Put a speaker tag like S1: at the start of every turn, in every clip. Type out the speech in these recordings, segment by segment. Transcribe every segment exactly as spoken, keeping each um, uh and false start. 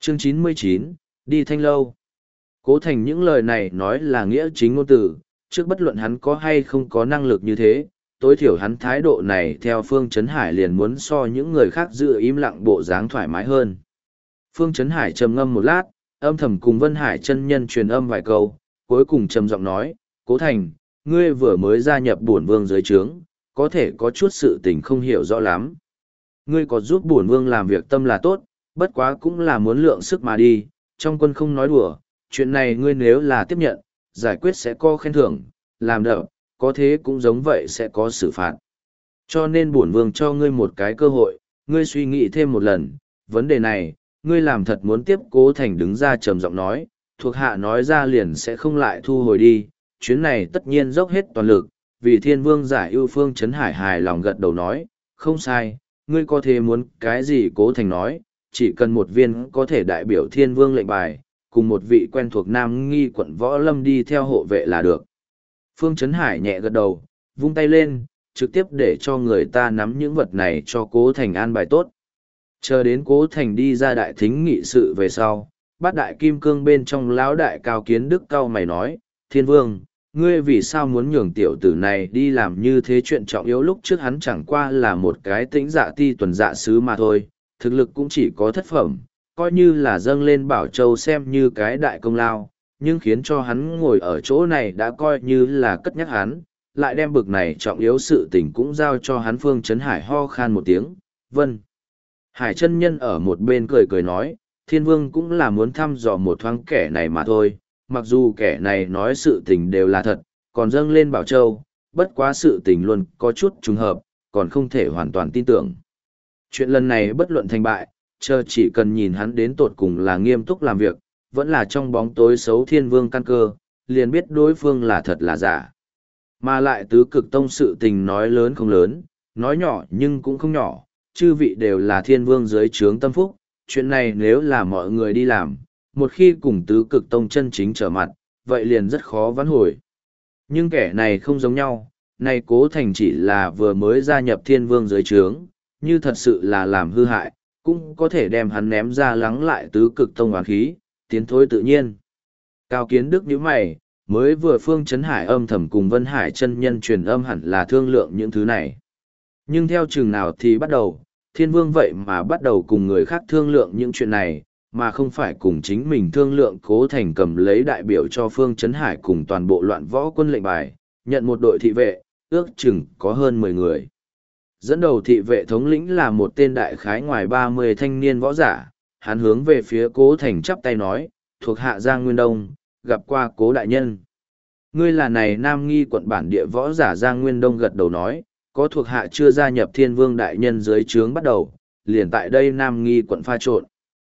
S1: Chương chín mươi chín, đi Thanh Lâu. Cố Thành những lời này nói là nghĩa chính ngôn từ, trước bất luận hắn có hay không có năng lực như thế, tối thiểu hắn thái độ này theo Phương Chấn Hải liền muốn so những người khác giữ im lặng bộ dáng thoải mái hơn. Phương Chấn Hải trầm ngâm một lát, âm thầm cùng Vân Hải chân nhân truyền âm vài câu, cuối cùng trầm giọng nói, Cố Thành, ngươi vừa mới gia nhập bổn vương dưới trướng, có thể có chút sự tình không hiểu rõ lắm. Ngươi có giúp bổn vương làm việc tâm là tốt, bất quá cũng là muốn lượng sức mà đi, trong quân không nói đùa, chuyện này ngươi nếu là tiếp nhận, giải quyết sẽ có khen thưởng, làm đỡ, có thế cũng giống vậy sẽ có xử phạt. Cho nên bổn vương cho ngươi một cái cơ hội, ngươi suy nghĩ thêm một lần, vấn đề này, ngươi làm thật muốn tiếp. Cố Thành đứng ra trầm giọng nói, thuộc hạ nói ra liền sẽ không lại thu hồi đi, chuyến này tất nhiên dốc hết toàn lực, vì thiên vương giải ưu. Phương Chấn Hải hài lòng gật đầu nói, không sai, ngươi có thể muốn cái gì. Cố Thành nói, chỉ cần một viên có thể đại biểu thiên vương lệnh bài, cùng một vị quen thuộc Nam Nghi quận Võ Lâm đi theo hộ vệ là được. Phương Chấn Hải nhẹ gật đầu, vung tay lên, trực tiếp để cho người ta nắm những vật này cho Cố Thành an bài tốt. Chờ đến Cố Thành đi ra đại thính nghị sự về sau, bát đại kim cương bên trong lão đại Cao Kiến Đức cao mày nói, Thiên Vương, ngươi vì sao muốn nhường tiểu tử này đi làm như thế chuyện trọng yếu? Lúc trước hắn chẳng qua là một cái tĩnh dạ ti tuần dạ sứ mà thôi, thực lực cũng chỉ có thất phẩm, coi như là dâng lên Bảo Châu xem như cái đại công lao, nhưng khiến cho hắn ngồi ở chỗ này đã coi như là cất nhắc hắn, lại đem bực này trọng yếu sự tình cũng giao cho hắn. Phương Chấn Hải ho khan một tiếng, vâng. Hải chân nhân ở một bên cười cười nói, Thiên Vương cũng là muốn thăm dò một thoáng kẻ này mà thôi, mặc dù kẻ này nói sự tình đều là thật, còn dâng lên Bảo Châu, bất quá sự tình luôn có chút trùng hợp, còn không thể hoàn toàn tin tưởng. Chuyện lần này bất luận thành bại, chờ chỉ cần nhìn hắn đến tột cùng là nghiêm túc làm việc, vẫn là trong bóng tối xấu Thiên Vương căn cơ, liền biết đối phương là thật là giả. Mà lại tứ cực tông sự tình nói lớn không lớn, nói nhỏ nhưng cũng không nhỏ, chư vị đều là Thiên Vương dưới trướng tâm phúc, chuyện này nếu là mọi người đi làm, một khi cùng tứ cực tông chân chính trở mặt, vậy liền rất khó vãn hồi. Nhưng kẻ này không giống nhau, này Cố Thành chỉ là vừa mới gia nhập Thiên Vương dưới trướng, như thật sự là làm hư hại, cũng có thể đem hắn ném ra lắng lại tứ cực tông oán khí, tiến thối tự nhiên. Cao Kiến Đức nhíu mày, mới vừa Phương Chấn Hải âm thầm cùng Vân Hải chân nhân truyền âm hẳn là thương lượng những thứ này. Nhưng theo chừng nào thì bắt đầu, Thiên Vương vậy mà bắt đầu cùng người khác thương lượng những chuyện này, mà không phải cùng chính mình thương lượng. Cố Thành cầm lấy đại biểu cho Phương Chấn Hải cùng toàn bộ loạn võ quân lệnh bài, nhận một đội thị vệ, ước chừng có hơn mười người. Dẫn đầu thị vệ thống lĩnh là một tên đại khái ngoài ba mươi thanh niên võ giả, hắn hướng về phía Cố Thành chắp tay nói, thuộc hạ Giang Nguyên Đông, gặp qua Cố đại nhân. Ngươi là này Nam Nghi quận bản địa võ giả. Giang Nguyên Đông gật đầu nói, có thuộc hạ chưa gia nhập Thiên Vương đại nhân dưới trướng bắt đầu, liền tại đây Nam Nghi quận pha trộn.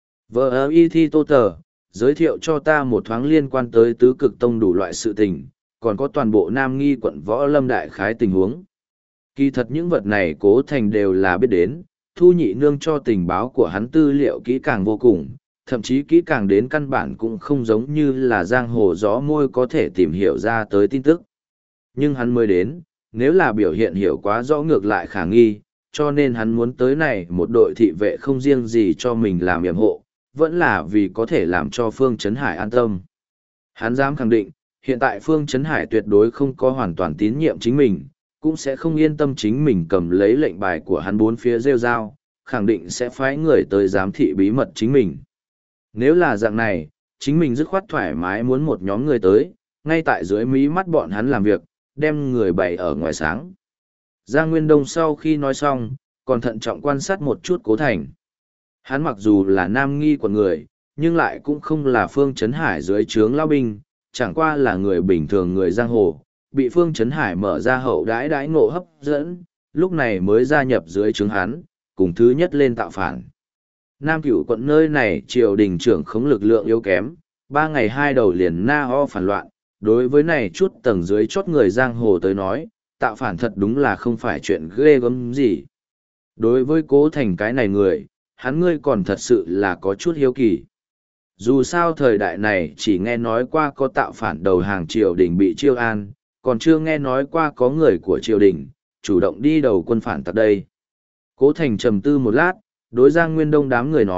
S1: Vợ ơ y thi tô tờ, giới thiệu cho ta một thoáng liên quan tới tứ cực tông đủ loại sự tình, còn có toàn bộ Nam Nghi quận Võ Lâm đại khái tình huống. Kỳ thật những vật này Cố Thành đều là biết đến, Thu Nhị Nương cho tình báo của hắn tư liệu kỹ càng vô cùng, thậm chí kỹ càng đến căn bản cũng không giống như là giang hồ gió môi có thể tìm hiểu ra tới tin tức. Nhưng hắn mới đến, nếu là biểu hiện hiểu quá rõ ngược lại khả nghi, cho nên hắn muốn tới này một đội thị vệ không riêng gì cho mình làm yểm hộ, vẫn là vì có thể làm cho Phương Chấn Hải an tâm. Hắn dám khẳng định, hiện tại Phương Chấn Hải tuyệt đối không có hoàn toàn tín nhiệm chính mình, cũng sẽ không yên tâm chính mình cầm lấy lệnh bài của hắn bốn phía rêu rao, khẳng định sẽ phái người tới giám thị bí mật chính mình. Nếu là dạng này, chính mình dứt khoát thoải mái muốn một nhóm người tới, ngay tại dưới mí mắt bọn hắn làm việc, đem người bày ở ngoài sáng. Giang Nguyên Đông sau khi nói xong, còn thận trọng quan sát một chút Cố Thành. Hắn mặc dù là Nam Nghi quận người, nhưng lại cũng không là Phương Chấn Hải dưới trướng lao binh, chẳng qua là người bình thường người giang hồ, bị Phương Chấn Hải mở ra hậu đãi đãi ngộ hấp dẫn, lúc này mới gia nhập dưới trướng hắn, cùng thứ nhất lên tạo phản. Nam Cửu quận nơi này triều đình trưởng khống lực lượng yếu kém, ba ngày hai đầu liền na ho phản loạn, đối với này chút tầng dưới chót người giang hồ tới nói, tạo phản thật đúng là không phải chuyện ghê gớm gì. Đối với Cố Thành cái này người, hắn ngươi còn thật sự là có chút hiếu kỳ. Dù sao thời đại này chỉ nghe nói qua có tạo phản đầu hàng triều đình bị chiêu an, còn chưa nghe nói qua có người của triều đình, chủ động đi đầu quân phản tặc đây. Cố Thành trầm tư một lát, đối Giang Nguyên Đông đám người nói,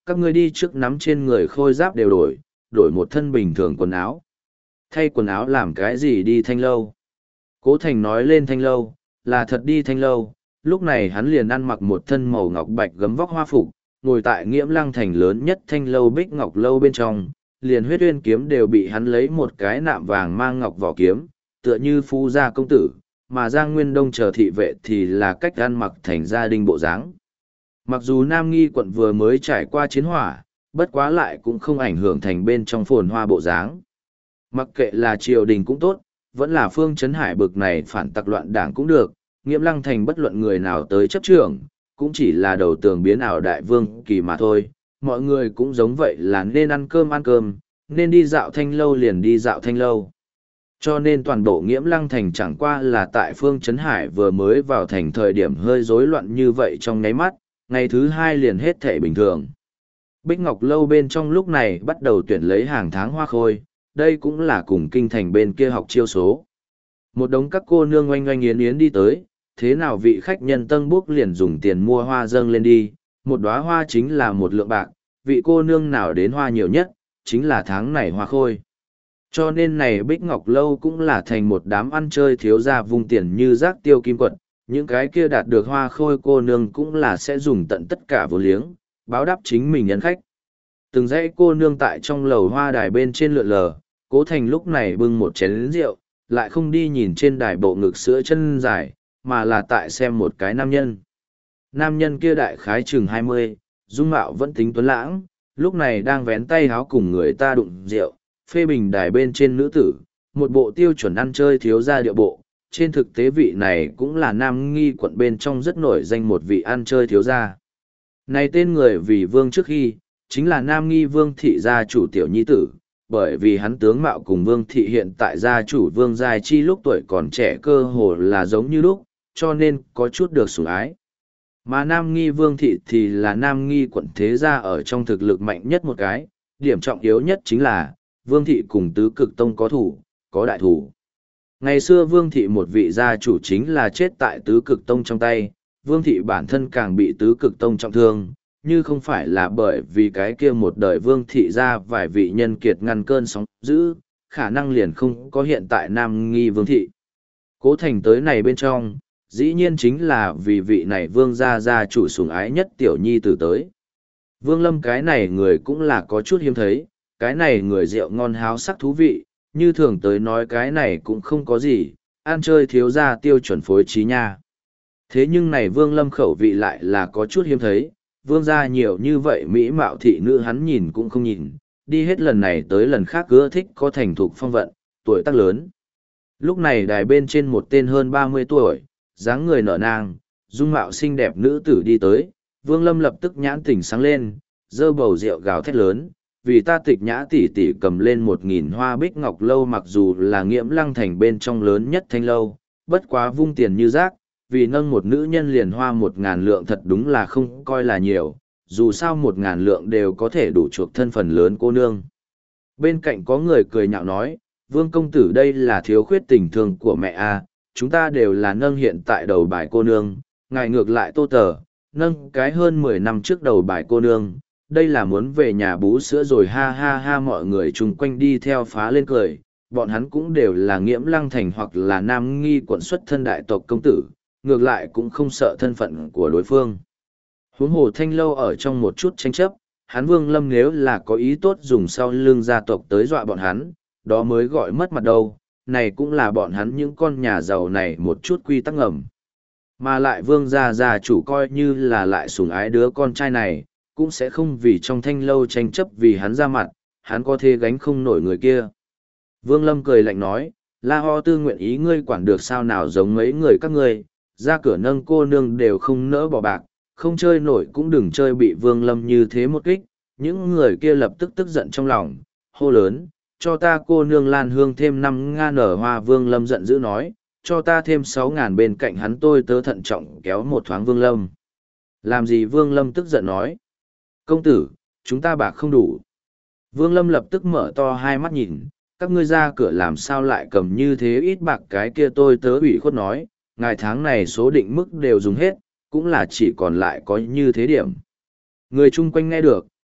S1: các ngươi đi trước nắm trên người khôi giáp đều đổi, đổi một thân bình thường quần áo. Thay quần áo làm cái gì đi thanh lâu? Cố Thành nói lên thanh lâu, là thật đi thanh lâu, lúc này hắn liền ăn mặc một thân màu ngọc bạch gấm vóc hoa phục, ngồi tại Nghiễm Lăng thành lớn nhất thanh lâu Bích Ngọc lâu bên trong, liền huyết uyên kiếm đều bị hắn lấy một cái nạm vàng mang ngọc vỏ kiếm, tựa như phú gia công tử, mà Giang Nguyên Đông chờ thị vệ thì là cách ăn mặc thành gia đình bộ dáng. Mặc dù Nam Nghi quận vừa mới trải qua chiến hỏa, bất quá lại cũng không ảnh hưởng thành bên trong phồn hoa bộ dáng. Mặc kệ là triều đình cũng tốt, vẫn là Phương Trấn Hải bực này phản tặc loạn đảng cũng được, Nghiễm Lăng thành bất luận người nào tới chấp trưởng, cũng chỉ là đầu tường biến ảo đại vương kỳ mà thôi. Mọi người cũng giống vậy là nên ăn cơm ăn cơm, nên đi dạo thanh lâu liền đi dạo thanh lâu. Cho nên toàn bộ Nghiễm Lăng thành chẳng qua là tại Phương Trấn Hải vừa mới vào thành thời điểm hơi rối loạn như vậy trong nháy mắt, ngày thứ hai liền hết thể bình thường. Bích Ngọc lâu bên trong lúc này bắt đầu tuyển lấy hàng tháng hoa khôi, đây cũng là cùng kinh thành bên kia học chiêu số. Một đống các cô nương oanh oanh yến yến đi tới, thế nào vị khách nhân tân búc liền dùng tiền mua hoa dâng lên đi, một đóa hoa chính là một lượng bạc, vị cô nương nào đến hoa nhiều nhất, chính là tháng này hoa khôi. Cho nên này Bích Ngọc lâu cũng là thành một đám ăn chơi thiếu gia vung tiền như rác tiêu kim quật, những cái kia đạt được hoa khôi cô nương cũng là sẽ dùng tận tất cả vô liếng, báo đáp chính mình nhân khách. Từng dãy cô nương tại trong lầu hoa đài bên trên lượn lờ, Cố Thành lúc này bưng một chén rượu, lại không đi nhìn trên đài bộ ngực sữa chân dài, mà là tại xem một cái nam nhân. Nam nhân kia đại khái chừng hai mươi, dung mạo vẫn tính tuấn lãng, lúc này đang vén tay háo cùng người ta đụng rượu, phê bình đài bên trên nữ tử, một bộ tiêu chuẩn ăn chơi thiếu gia điệu bộ. Trên thực tế vị này cũng là Nam Nghi quận bên trong rất nổi danh một vị ăn chơi thiếu gia. Này tên người vì vương trước khi, chính là Nam Nghi vương thị gia chủ tiểu nhi tử, bởi vì hắn tướng mạo cùng vương thị hiện tại gia chủ vương giai chi lúc tuổi còn trẻ cơ hồ là giống như lúc, cho nên có chút được sủng ái. Mà Nam Nghi vương thị thì là Nam Nghi quận thế gia ở trong thực lực mạnh nhất một cái, điểm trọng yếu nhất chính là, vương thị cùng tứ cực tông có thủ, có đại thủ. Ngày xưa vương thị một vị gia chủ chính là chết tại tứ cực tông trong tay, vương thị bản thân càng bị tứ cực tông trọng thương, như không phải là bởi vì cái kia một đời vương thị ra vài vị nhân kiệt ngăn cơn sóng dữ, khả năng liền không có hiện tại Nam Nghi vương thị. Cố Thành tới này bên trong, dĩ nhiên chính là vì vị này vương gia gia chủ sủng ái nhất tiểu nhi từ tới. Vương Lâm cái này người cũng là có chút hiếm thấy, cái này người rượu ngon háo sắc thú vị, như thường tới nói cái này cũng không có gì, ăn chơi thiếu gia tiêu chuẩn phối trí nha. Thế nhưng này Vương Lâm khẩu vị lại là có chút hiếm thấy, vương gia nhiều như vậy mỹ mạo thị nữ hắn nhìn cũng không nhìn, đi hết lần này tới lần khác ưa thích có thành thục phong vận, tuổi tác lớn. Lúc này đài bên trên một tên hơn ba mươi tuổi, dáng người nở nang, dung mạo xinh đẹp nữ tử đi tới, Vương Lâm lập tức nhãn tỉnh sáng lên, dơ bầu rượu gào thét lớn, vì ta Tịch Nhã tỷ tỷ cầm lên một nghìn hoa Bích Ngọc lâu mặc dù là Nghiễm Lăng thành bên trong lớn nhất thanh lâu, bất quá vung tiền như rác, vì nâng một nữ nhân liền hoa một ngàn lượng thật đúng là không coi là nhiều, dù sao một ngàn lượng đều có thể đủ chuộc thân phần lớn cô nương. Bên cạnh có người cười nhạo nói, Vương công tử đây là thiếu khuyết tình thương của mẹ a, chúng ta đều là nâng hiện tại đầu bài cô nương, ngài ngược lại Tô Tờ, nâng cái hơn mười năm trước đầu bài cô nương, đây là muốn về nhà bú sữa rồi ha ha ha mọi người chung quanh đi theo phá lên cười, bọn hắn cũng đều là Nghiễm Lăng thành hoặc là Nam Nghi quận xuất thân đại tộc công tử, ngược lại cũng không sợ thân phận của đối phương. Huống hồ thanh lâu ở trong một chút tranh chấp, hắn Vương Lâm nếu là có ý tốt dùng sau lưng gia tộc tới dọa bọn hắn, đó mới gọi mất mặt đâu, này cũng là bọn hắn những con nhà giàu này một chút quy tắc ngầm. Mà lại Vương gia gia chủ coi như là lại sủng ái đứa con trai này, cũng sẽ không vì trong thanh lâu tranh chấp vì hắn ra mặt, hắn có thể gánh không nổi người kia. Vương Lâm cười lạnh nói, La Ho Tư nguyện ý ngươi quản được sao nào giống mấy người các ngươi, ra cửa nâng cô nương đều không nỡ bỏ bạc, không chơi nổi cũng đừng chơi bị Vương Lâm như thế một kích. Những người kia lập tức tức giận trong lòng, hô lớn, cho ta cô nương Lan Hương thêm năm ngàn nở hoa. Vương Lâm giận dữ nói, cho ta thêm sáu ngàn bên cạnh hắn. Tôi tớ thận trọng kéo một thoáng Vương Lâm. Làm gì? Vương Lâm tức giận nói, công tử, chúng ta bạc không đủ. Vương Lâm lập tức mở to hai mắt nhìn, các ngươi ra cửa làm sao lại cầm như thế ít bạc? Cái kia tôi tớ ủy khuất nói, ngài tháng này số định mức đều dùng hết, cũng là chỉ còn lại có như thế điểm. Người chung quanh nghe được,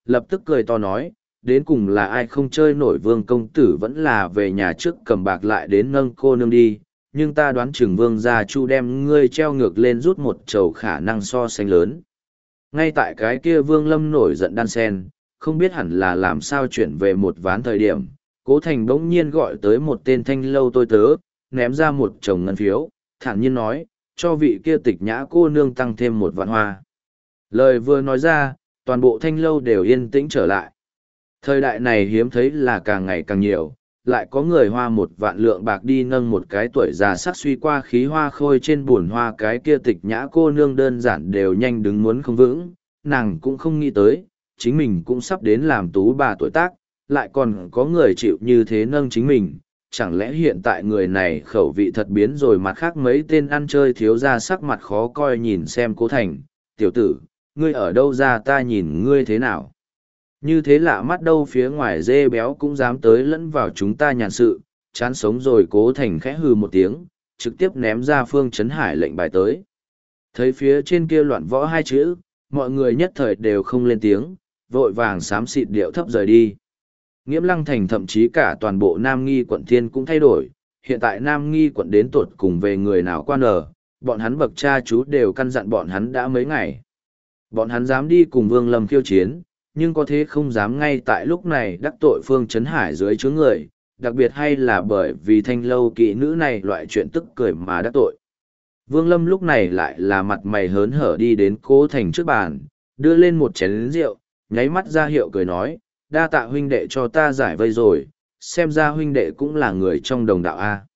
S1: lập tức cười to nói, đến cùng là ai không chơi nổi vương công tử vẫn là về nhà trước cầm bạc lại đến nâng cô nương đi, nhưng ta đoán chừng vương gia chu đem ngươi treo ngược lên rút một chầu khả năng so sánh lớn. Ngay tại cái kia vương lâm nổi giận đan sen, không biết hẳn là làm sao chuyển về một ván thời điểm, Cố Thành bỗng nhiên gọi tới một tên thanh lâu tôi tớ, ném ra một chồng ngân phiếu, thản nhiên nói, cho vị kia tịch nhã cô nương tăng thêm một vạn hoa. Lời vừa nói ra, toàn bộ thanh lâu đều yên tĩnh trở lại. Thời đại này hiếm thấy là càng ngày càng nhiều, lại có người hoa một vạn lượng bạc đi nâng một cái tuổi già sắc suy qua khí hoa khôi trên buồn hoa, cái kia tịch nhã cô nương đơn giản đều nhanh đứng muốn không vững, nàng cũng không nghĩ tới, chính mình cũng sắp đến làm tú bà tuổi tác, lại còn có người chịu như thế nâng chính mình. Chẳng lẽ hiện tại người này khẩu vị thật biến rồi, mặt khác mấy tên ăn chơi thiếu ra sắc mặt khó coi nhìn xem Cố Thành, tiểu tử, ngươi ở đâu ra, ta nhìn ngươi thế nào? Như thế lạ mắt đâu, phía ngoài dê béo cũng dám tới lẫn vào chúng ta nhàn sự, chán sống rồi. Cố Thành khẽ hừ một tiếng, trực tiếp ném ra Phương Chấn Hải lệnh bài tới. Thấy phía trên kia loạn võ hai chữ, mọi người nhất thời đều không lên tiếng, vội vàng xám xịt điệu thấp rời đi. Nghiễm Lăng Thành thậm chí cả toàn bộ Nam Nghi quận thiên cũng thay đổi, hiện tại Nam Nghi quận đến tột cùng về người nào quan ở, bọn hắn bậc cha chú đều căn dặn bọn hắn đã mấy ngày. Bọn hắn dám đi cùng Vương Lâm khiêu chiến, nhưng có thế không dám ngay tại lúc này đắc tội Phương Chấn Hải dưới chướng người, đặc biệt hay là bởi vì thanh lâu kỵ nữ này loại chuyện tức cười mà đắc tội. Vương Lâm lúc này lại là mặt mày hớn hở đi đến Cố Thành trước bàn, đưa lên một chén rượu, nháy mắt ra hiệu cười nói, đa tạ huynh đệ cho ta giải vây rồi, xem ra huynh đệ cũng là người trong đồng đạo A.